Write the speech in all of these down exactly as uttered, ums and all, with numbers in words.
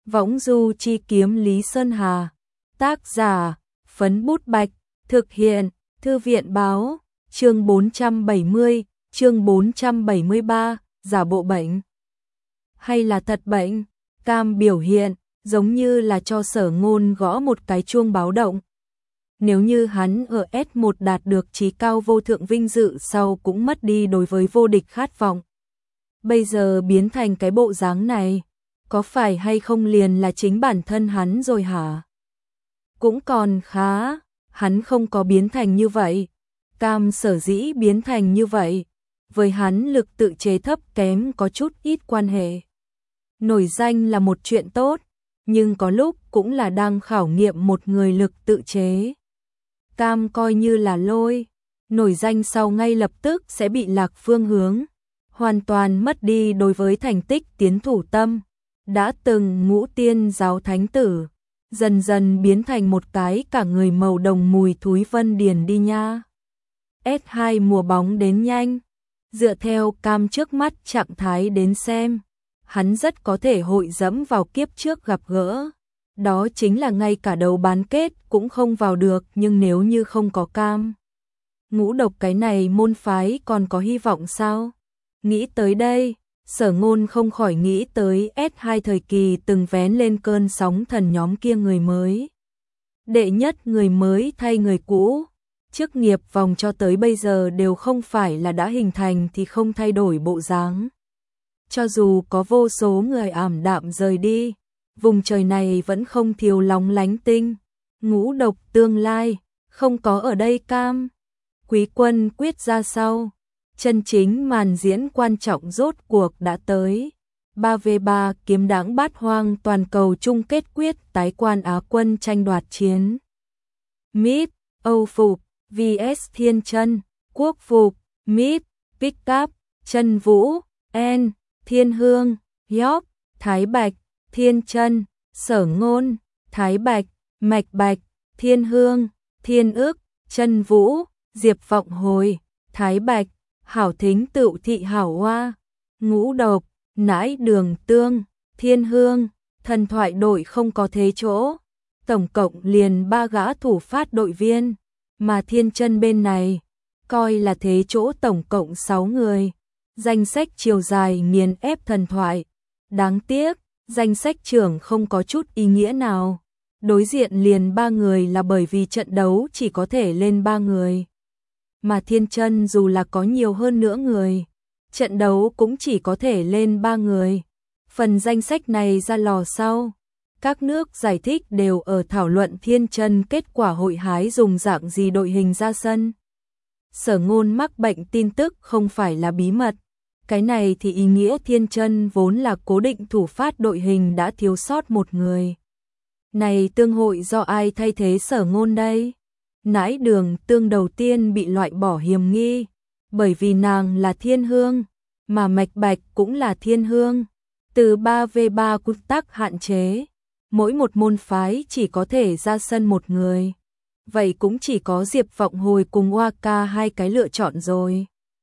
Võng du chi kiếm Lý Sơn Hà. Tác giả, Phấn Bút Bạch. Thực hiện, Thư viện báo. Chương bốn trăm bảy mươi, chương bốn trăm bảy mươi ba, giả bộ bệnh. Hay là thật bệnh? Cam biểu hiện, giống như là cho Sở Ngôn gõ một cái chuông báo động. Nếu như hắn ở S một đạt được chí cao vô thượng vinh dự sau cũng mất đi đối với vô địch khát vọng. Bây giờ biến thành cái bộ dáng này, có phải hay không liền là chính bản thân hắn rồi hả? Cũng còn khá, hắn không có biến thành như vậy. Cam sở dĩ biến thành như vậy, với hắn lực tự chế thấp kém có chút ít quan hệ. Nổi danh là một chuyện tốt, nhưng có lúc cũng là đang khảo nghiệm một người lực tự chế. Cam coi như là lôi, nổi danh sau ngay lập tức sẽ bị lạc phương hướng, hoàn toàn mất đi đối với thành tích tiến thủ tâm. Đã từng ngũ tiên giáo thánh tử, dần dần biến thành một cái cả người màu đồng mùi thúi vân điền đi nha. S hai mùa bóng đến nhanh, dựa theo Cam trước mắt trạng thái đến xem, hắn rất có thể hội dẫm vào kiếp trước gặp gỡ. Đó chính là ngay cả đầu bán kết cũng không vào được, nhưng nếu như không có Cam, ngũ độc cái này môn phái còn có hy vọng sao? Nghĩ tới đây, Sở Ngôn không khỏi nghĩ tới S hai thời kỳ từng vén lên cơn sóng thần nhóm kia người mới. Đệ nhất người mới thay người cũ, chức nghiệp vòng cho tới bây giờ đều không phải là đã hình thành thì không thay đổi bộ dáng. Cho dù có vô số người ảm đạm rời đi, vùng trời này vẫn không thiếu lóng lánh tinh. Ngũ độc tương lai, không có ở đây Cam. Quý quân quyết ra sau. Chân chính màn diễn quan trọng rốt cuộc đã tới. ba vs ba kiếm đãng bát hoang toàn cầu chung kết quyết tái quan Á quân tranh đoạt chiến. Míp, Âu Phục, vs Thiên Chân, Quốc Phục, Míp, Pick Up, Chân Vũ, En, Thiên Hương, Yop, Thái Bạch, Thiên Chân, Sở Ngôn, Thái Bạch, Mạch Bạch, Thiên Hương, Thiên Ức, Chân Vũ, Diệp Vọng Hồi, Thái Bạch, Hảo Thính Tựu Thị Hảo Hoa, Ngũ Độc, Nãi Đường Tương, Thiên Hương, thần thoại đội không có thế chỗ. Tổng cộng liền ba gã thủ phát đội viên, mà Thiên Chân bên này, coi là thế chỗ tổng cộng sáu người. Danh sách chiều dài nghiền ép thần thoại. Đáng tiếc, danh sách trưởng không có chút ý nghĩa nào. Đối diện liền ba người là bởi vì trận đấu chỉ có thể lên ba người. Mà Thiên Chân dù là có nhiều hơn nữa người, trận đấu cũng chỉ có thể lên ba người. Phần danh sách này ra lò sau, các nước giải thích đều ở thảo luận Thiên Chân kết quả hội hái dùng dạng gì đội hình ra sân. Sở Ngôn mắc bệnh tin tức không phải là bí mật. Cái này thì ý nghĩa Thiên Chân vốn là cố định thủ phát đội hình đã thiếu sót một người. Này tương hội do ai thay thế Sở Ngôn đây? Nãi Đường Tương đầu tiên bị loại bỏ hiểm nghi, bởi vì nàng là Thiên Hương, mà Mạch Bạch cũng là Thiên Hương. Từ ba vs ba quy tắc hạn chế, mỗi một môn phái chỉ có thể ra sân một người. Vậy cũng chỉ có Diệp Vọng Hồi cùng Hoa Ca hai cái lựa chọn rồi.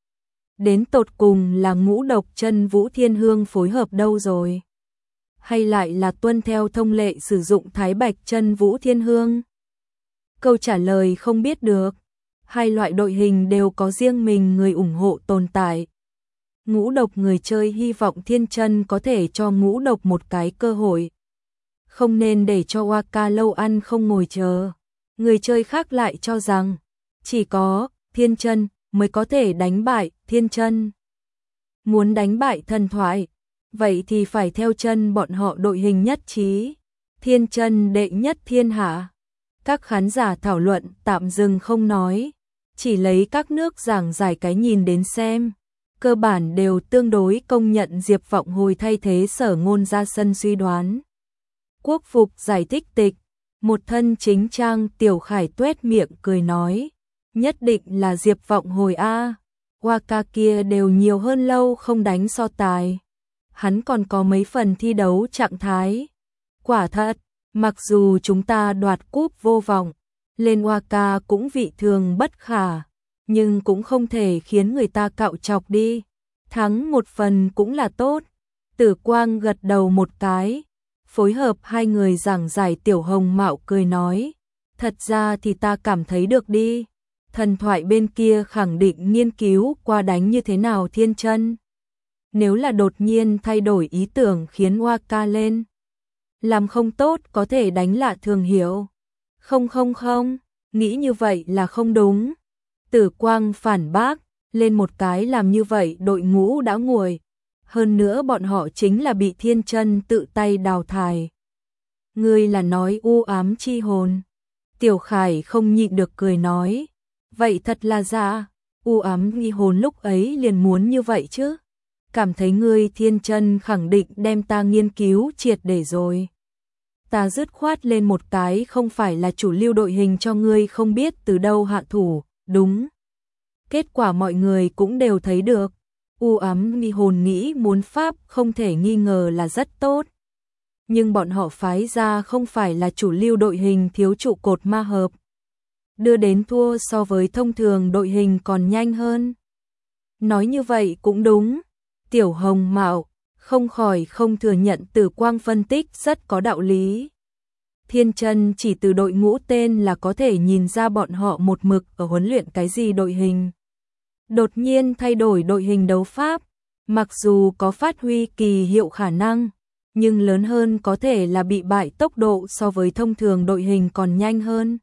Đến tột cùng là Ngũ Độc Chân Vũ Thiên Hương phối hợp đâu rồi? Hay lại là tuân theo thông lệ sử dụng Thái Bạch Chân Vũ Thiên Hương? Câu trả lời không biết được. Hai loại đội hình đều có riêng mình người ủng hộ tồn tại. Ngũ Độc người chơi hy vọng Thiên Chân có thể cho Ngũ Độc một cái cơ hội. Không nên để cho Hoa Ca lâu ăn không ngồi chờ. Người chơi khác lại cho rằng chỉ có Thiên Chân mới có thể đánh bại Thiên Chân. Muốn đánh bại thần thoại, vậy thì phải theo chân bọn họ đội hình nhất trí. Thiên Chân đệ nhất thiên hạ. Các khán giả thảo luận tạm dừng không nói, chỉ lấy các nước giảng giải cái nhìn đến xem. Cơ bản đều tương đối công nhận Diệp Vọng Hồi thay thế Sở Ngôn ra sân suy đoán. Quốc Phục giải thích tịch, một thân chính trang Tiểu Khải tuét miệng cười nói. Nhất định là Diệp Vọng Hồi a, Hoa Ca kia đều nhiều hơn lâu không đánh so tài. Hắn còn có mấy phần thi đấu trạng thái. Quả thật, mặc dù chúng ta đoạt cúp vô vọng, lên Hoa Ca cũng vị thường bất khả, nhưng cũng không thể khiến người ta cạo chọc đi. Thắng một phần cũng là tốt. Tử Quang gật đầu một cái. Phối hợp hai người giảng giải, Tiểu Hồng Mạo cười nói, thật ra thì ta cảm thấy được đi, thần thoại bên kia khẳng định nghiên cứu qua đánh như thế nào Thiên Chân. Nếu là đột nhiên thay đổi ý tưởng khiến Hoa Ca lên làm không tốt có thể đánh Lạ Thường Hiểu. Không không không, nghĩ như vậy là không đúng. Tử Quang phản bác, lên một cái làm như vậy đội ngũ đã nguội. Hơn nữa bọn họ chính là bị Thiên Chân tự tay đào thải. Ngươi là nói u ám chi hồn. Tiểu Khải không nhịn được cười nói. Vậy thật là giả, u ám nghi hồn lúc ấy liền muốn như vậy chứ. Cảm thấy ngươi Thiên Chân khẳng định đem ta nghiên cứu triệt để rồi. Ta dứt khoát lên một cái không phải là chủ lưu đội hình cho ngươi không biết từ đâu hạ thủ, đúng. Kết quả mọi người cũng đều thấy được. U ám nghi hồn nghĩ muốn pháp không thể nghi ngờ là rất tốt. Nhưng bọn họ phái ra không phải là chủ lưu đội hình thiếu trụ cột ma hợp. Đưa đến thua so với thông thường đội hình còn nhanh hơn. Nói như vậy cũng đúng. Tiểu Hồng Mạo không khỏi không thừa nhận Tử Quang phân tích rất có đạo lý. Thiên Chân chỉ từ đội ngũ tên là có thể nhìn ra bọn họ một mực ở huấn luyện cái gì đội hình. Đột nhiên thay đổi đội hình đấu pháp, mặc dù có phát huy kỳ hiệu khả năng, nhưng lớn hơn có thể là bị bại tốc độ so với thông thường đội hình còn nhanh hơn.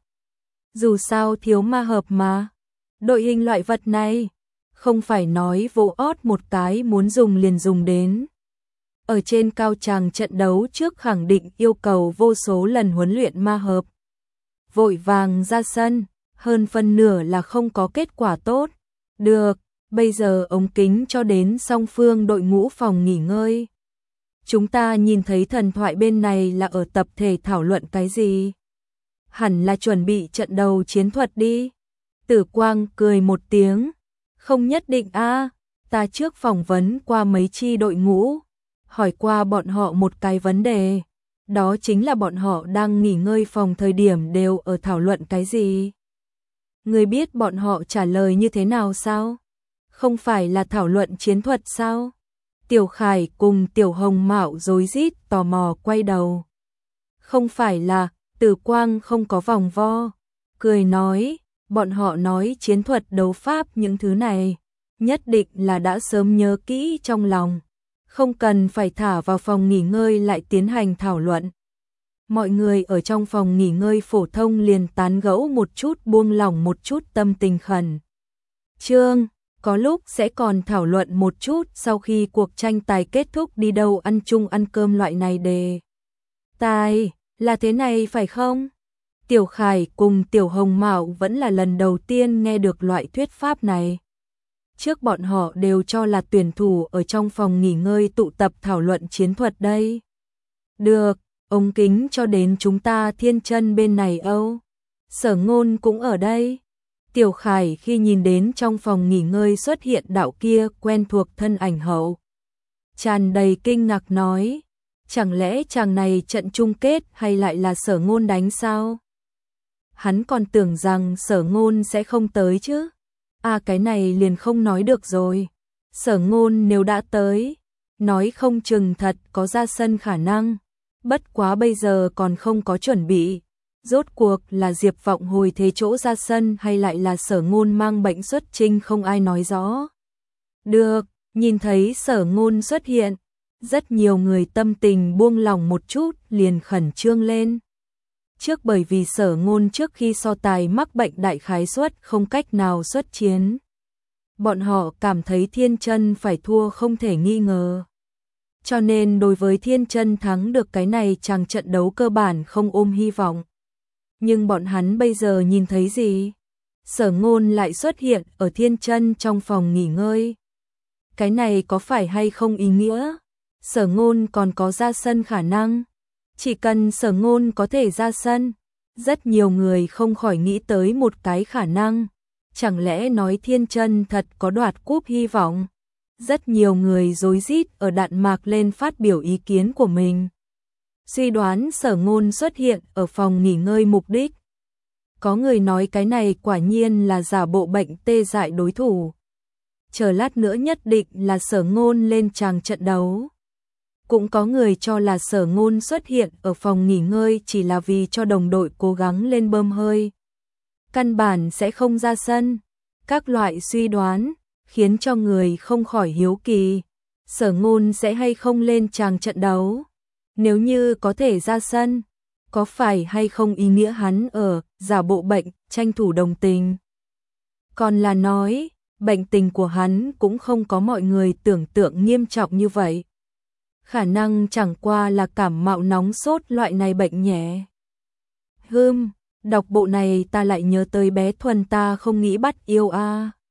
Dù sao thiếu ma hợp mà. Đội hình loại vật này, không phải nói vô ót một cái muốn dùng liền dùng đến. Ở trên cao tràng trận đấu trước khẳng định yêu cầu vô số lần huấn luyện ma hợp. Vội vàng ra sân, hơn phân nửa là không có kết quả tốt. Được, bây giờ ống kính cho đến song phương đội ngũ phòng nghỉ ngơi. Chúng ta nhìn thấy thần thoại bên này là ở tập thể thảo luận cái gì? Hẳn là chuẩn bị trận đầu chiến thuật đi. Tử Quang cười một tiếng. Không nhất định a, ta trước phỏng vấn qua mấy chi đội ngũ, hỏi qua bọn họ một cái vấn đề. Đó chính là bọn họ đang nghỉ ngơi phòng thời điểm đều ở thảo luận cái gì? Ngươi biết bọn họ trả lời như thế nào sao? Không phải là thảo luận chiến thuật sao? Tiểu Khải cùng Tiểu Hồng Mạo rối rít tò mò quay đầu. Không phải là, Tử Quang không có vòng vo, cười nói, bọn họ nói chiến thuật đấu pháp những thứ này, nhất định là đã sớm nhớ kỹ trong lòng, không cần phải thả vào phòng nghỉ ngơi lại tiến hành thảo luận. Mọi người ở trong phòng nghỉ ngơi phổ thông liền tán gẫu một chút, buông lỏng một chút tâm tình khẩn trương, có lúc sẽ còn thảo luận một chút sau khi cuộc tranh tài kết thúc đi đâu ăn chung ăn cơm loại này đề tài, là thế này phải không? Tiểu Khải cùng Tiểu Hồng Mạo vẫn là lần đầu tiên nghe được loại thuyết pháp này. Trước bọn họ đều cho là tuyển thủ ở trong phòng nghỉ ngơi tụ tập thảo luận chiến thuật đây. Được, ống kính cho đến chúng ta Thiên Chân bên này Âu. Sở Ngôn cũng ở đây. Tiểu Khải khi nhìn đến trong phòng nghỉ ngơi xuất hiện đạo kia quen thuộc thân ảnh hậu, tràn đầy kinh ngạc nói, chẳng lẽ chàng này trận chung kết hay lại là Sở Ngôn đánh sao? Hắn còn tưởng rằng Sở Ngôn sẽ không tới chứ. À cái này liền không nói được rồi. Sở Ngôn nếu đã tới, nói không chừng thật có ra sân khả năng. Bất quá bây giờ còn không có chuẩn bị. Rốt cuộc là Diệp Vọng hồi thế chỗ ra sân hay lại là Sở Ngôn mang bệnh xuất trinh không ai nói rõ. Được, nhìn thấy Sở Ngôn xuất hiện, rất nhiều người tâm tình buông lỏng một chút liền khẩn trương lên. Trước bởi vì Sở Ngôn trước khi so tài mắc bệnh đại khái suất không cách nào xuất chiến. Bọn họ cảm thấy Thiên Chân phải thua không thể nghi ngờ. Cho nên đối với Thiên Chân thắng được cái này chàng trận đấu cơ bản không ôm hy vọng. Nhưng bọn hắn bây giờ nhìn thấy gì? Sở Ngôn lại xuất hiện ở Thiên Chân trong phòng nghỉ ngơi. Cái này có phải hay không ý nghĩa? Sở Ngôn còn có ra sân khả năng. Chỉ cần Sở Ngôn có thể ra sân, rất nhiều người không khỏi nghĩ tới một cái khả năng. Chẳng lẽ nói Thiên Chân thật có đoạt cúp hy vọng? Rất nhiều người rối rít ở đạn mạc lên phát biểu ý kiến của mình. Suy đoán Sở Ngôn xuất hiện ở phòng nghỉ ngơi mục đích. Có người nói cái này quả nhiên là giả bộ bệnh tê dại đối thủ. Chờ lát nữa nhất định là Sở Ngôn lên tràng trận đấu. Cũng có người cho là Sở Ngôn xuất hiện ở phòng nghỉ ngơi chỉ là vì cho đồng đội cố gắng lên bơm hơi. Căn bản sẽ không ra sân. Các loại suy đoán khiến cho người không khỏi hiếu kỳ. Sở Ngôn sẽ hay không lên tràng trận đấu? Nếu như có thể ra sân, có phải hay không ý nghĩa hắn ở giả bộ bệnh, tranh thủ đồng tình? Còn là nói, bệnh tình của hắn cũng không có mọi người tưởng tượng nghiêm trọng như vậy. Khả năng chẳng qua là cảm mạo nóng sốt loại này bệnh nhẹ. Hừm, đọc bộ này ta lại nhớ tới bé Thuần ta không nghĩ bắt yêu a.